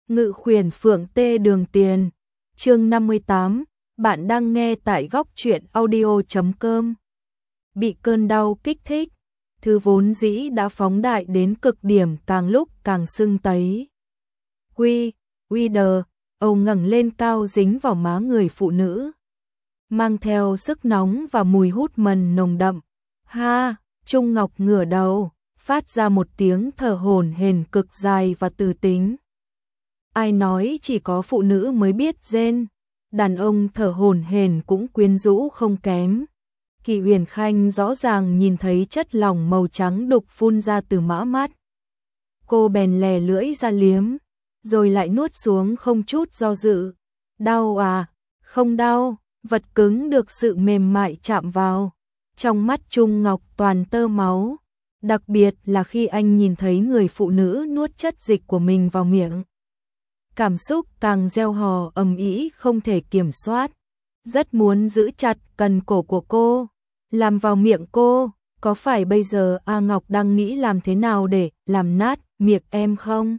Ngự khuyển Phượng Tê Đường Tiền. Chương 58, bạn đang nghe tại góc truyện audio.com. Bị cơn đau kích thích, thứ vốn dĩ đã phóng đại đến cực điểm càng lúc càng sưng tấy. Quy đờ, Âu ngẩng lên cao dính vào má người phụ nữ, mang theo sức nóng và mùi hút mần nồng đậm. Ha, Trung Ngọc ngửa đầu, phát ra một tiếng thở hổn hển cực dài và từ tính. Ai nói chỉ có phụ nữ mới biết rên, đàn ông thở hổn hển cũng quyến rũ không kém. Kỳ Uyển Khanh rõ ràng nhìn thấy chất lỏng màu trắng đục phun ra từ mã mắt. Cô bèn lè lưỡi ra liếm, rồi lại nuốt xuống không chút do dự. Đau à? Không đau, vật cứng được sự mềm mại chạm vào. Trong mắt Trung Ngọc toàn tơ máu, đặc biệt là khi anh nhìn thấy người phụ nữ nuốt chất dịch của mình vào miệng. Cảm xúc càng reo hò ầm ĩ không thể kiểm soát, rất muốn giữ chặt cần cổ của cô, làm vào miệng cô. Có phải bây giờ A Ngọc đang nghĩ làm thế nào để làm nát miệng em không?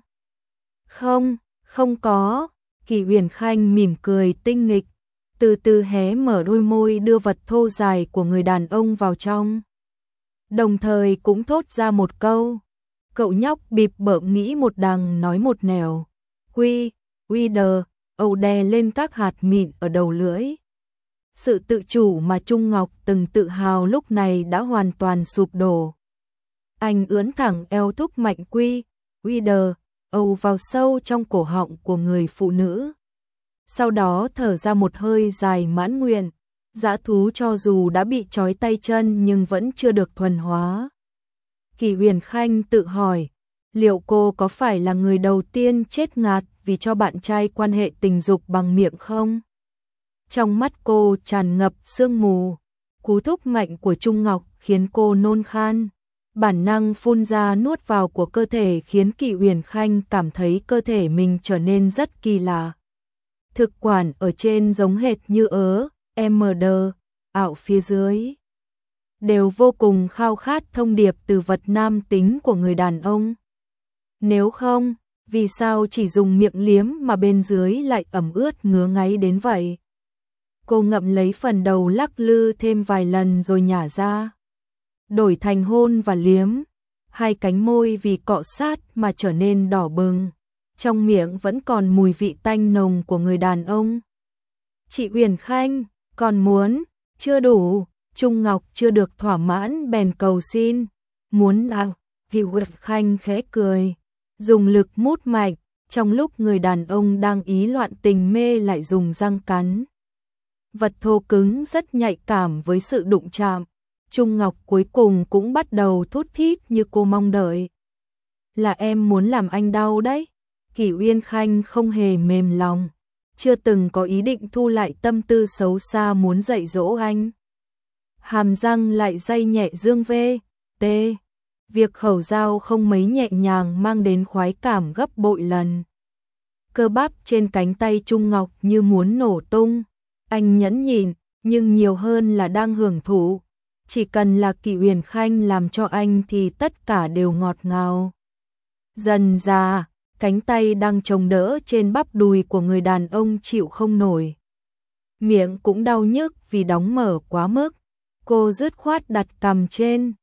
Không có. Kỳ Uyển Khanh mỉm cười tinh nghịch, từ từ hé mở đôi môi đưa vật thô dài của người đàn ông vào trong. Đồng thời cũng thốt ra một câu. Cậu nhóc bịp bợm nghĩ một đằng nói một nẻo. Quy đờ, Âu đè lên các hạt mịn ở đầu lưỡi. Sự tự chủ mà Trung Ngọc từng tự hào lúc này đã hoàn toàn sụp đổ. Anh ưỡn thẳng eo thúc mạnh quy đờ, Âu vào sâu trong cổ họng của người phụ nữ. Sau đó thở ra một hơi dài mãn nguyện. Dã thú cho dù đã bị trói tay chân nhưng vẫn chưa được thuần hóa. Kỳ Uyển Khanh tự hỏi, liệu cô có phải là người đầu tiên chết ngạt vì cho bạn trai quan hệ tình dục bằng miệng không? Trong mắt cô tràn ngập sương mù, cú thúc mạnh của Trung Ngọc khiến cô nôn khan. Bản năng phun ra nuốt vào của cơ thể khiến Kỳ Uyển Khanh cảm thấy cơ thể mình trở nên rất kỳ lạ. Thực quản ở trên giống hệt như MD, ảo phía dưới đều vô cùng khao khát thông điệp từ vật nam tính của người đàn ông. Nếu không, vì sao chỉ dùng miệng liếm mà bên dưới lại ẩm ướt ngứa ngáy đến vậy? Cô ngậm lấy phần đầu lắc lư thêm vài lần rồi nhả ra. Đổi thành hôn và liếm, hai cánh môi vì cọ sát mà trở nên đỏ bừng. Trong miệng vẫn còn mùi vị tanh nồng của người đàn ông. Chị Uyển Khanh, còn muốn, chưa đủ. Trung Ngọc chưa được thỏa mãn bèn cầu xin. Muốn à? Kỳ Uyển Khanh khẽ cười, dùng lực mút mạnh, trong lúc người đàn ông đang ý loạn tình mê lại dùng răng cắn. Vật thô cứng rất nhạy cảm với sự đụng chạm. Trung Ngọc cuối cùng cũng bắt đầu thút thít như cô mong đợi. Là em muốn làm anh đau đấy. Kỳ Uyển Khanh không hề mềm lòng, chưa từng có ý định thu lại tâm tư xấu xa muốn dạy dỗ anh. Hàm răng lại day nhẹ dương VT. Việc khẩu dao không mấy nhẹ nhàng mang đến khoái cảm gấp bội lần. Cơ bắp trên cánh tay Trung Ngọc như muốn nổ tung. Anh nhẫn nhịn, nhưng nhiều hơn là đang hưởng thụ. Chỉ cần là Kỳ Uyển Khanh làm cho anh thì tất cả đều ngọt ngào. Dần dà, cánh tay đang chống đỡ trên bắp đùi của người đàn ông chịu không nổi. Miệng cũng đau nhức vì đóng mở quá mức. Cô dứt khoát đặt cằm trên.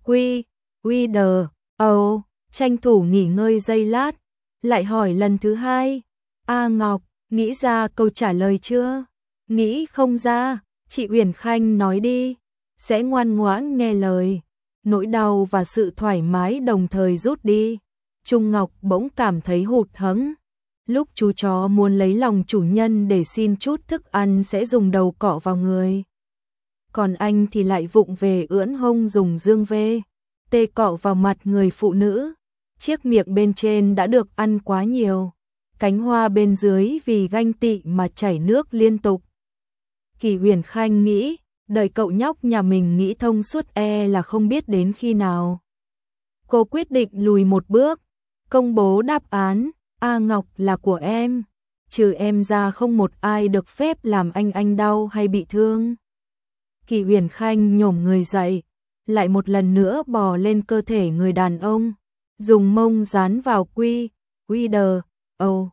Quy đờ, Âu, tranh thủ nghỉ ngơi giây lát. Lại hỏi lần thứ hai. A Ngọc, nghĩ ra câu trả lời chưa? Nghĩ không ra, chị Uyển Khanh nói đi. Sẽ ngoan ngoãn nghe lời. Nỗi đau và sự thoải mái đồng thời rút đi. Trung Ngọc bỗng cảm thấy hụt hẫng. Lúc chú chó muốn lấy lòng chủ nhân để xin chút thức ăn sẽ dùng đầu cọ vào người. Còn anh thì lại vụng về ưỡn hông dùng dương tê cọ vào mặt người phụ nữ. Chiếc miệng bên trên đã được ăn quá nhiều. Cánh hoa bên dưới vì ganh tị mà chảy nước liên tục. Kỳ Uyển Khanh nghĩ, đợi cậu nhóc nhà mình nghĩ thông suốt là không biết đến khi nào. Cô quyết định lùi một bước, công bố đáp án. A Ngọc là của em, trừ em ra không một ai được phép làm anh đau hay bị thương. Kỳ Uyển Khanh nhổm người dậy, lại một lần nữa bò lên cơ thể người đàn ông, dùng mông dán vào quy đờ, Âu.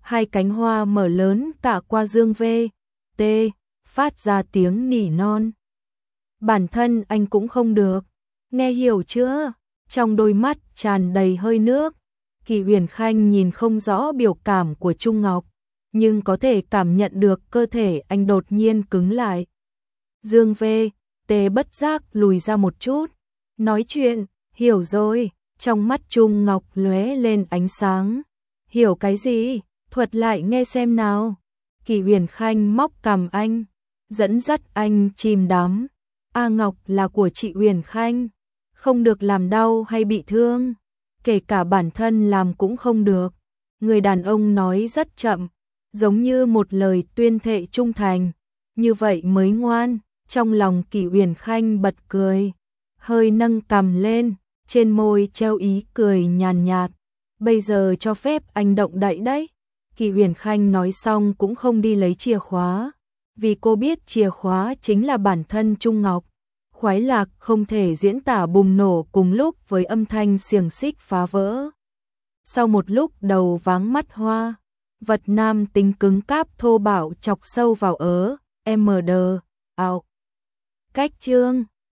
Hai cánh hoa mở lớn cả qua Dương V.T. phát ra tiếng nỉ non. Bản thân anh cũng không được. Nghe hiểu chưa? Trong đôi mắt tràn đầy hơi nước. Kỳ Huyền Khanh nhìn không rõ biểu cảm của Trung Ngọc, nhưng có thể cảm nhận được cơ thể anh đột nhiên cứng lại. Dương V.T. bất giác lùi ra một chút. Nói chuyện, hiểu rồi. Trong mắt Trung Ngọc lóe lên ánh sáng. Hiểu cái gì? Thuật lại nghe xem nào. Kỳ Huyền Khanh móc cằm anh, dẫn dắt anh chìm đắm. A Ngọc là của chị Huyền Khanh, không được làm đau hay bị thương, kể cả bản thân làm cũng không được. Người đàn ông nói rất chậm, giống như một lời tuyên thệ trung thành, như vậy mới ngoan. Trong lòng Kỳ Huyền Khanh bật cười, hơi nâng cằm lên, trên môi treo ý cười nhàn nhạt. Bây giờ cho phép anh động đậy đấy. Kỳ Huyền Khanh nói xong cũng không đi lấy chìa khóa, vì cô biết chìa khóa chính là bản thân Trung Ngọc. Khoái lạc không thể diễn tả bùng nổ cùng lúc với âm thanh xiềng xích phá vỡ. Sau một lúc đầu váng mắt hoa, vật nam tính cứng cáp thô bạo chọc sâu vào MD, ào. Cách chương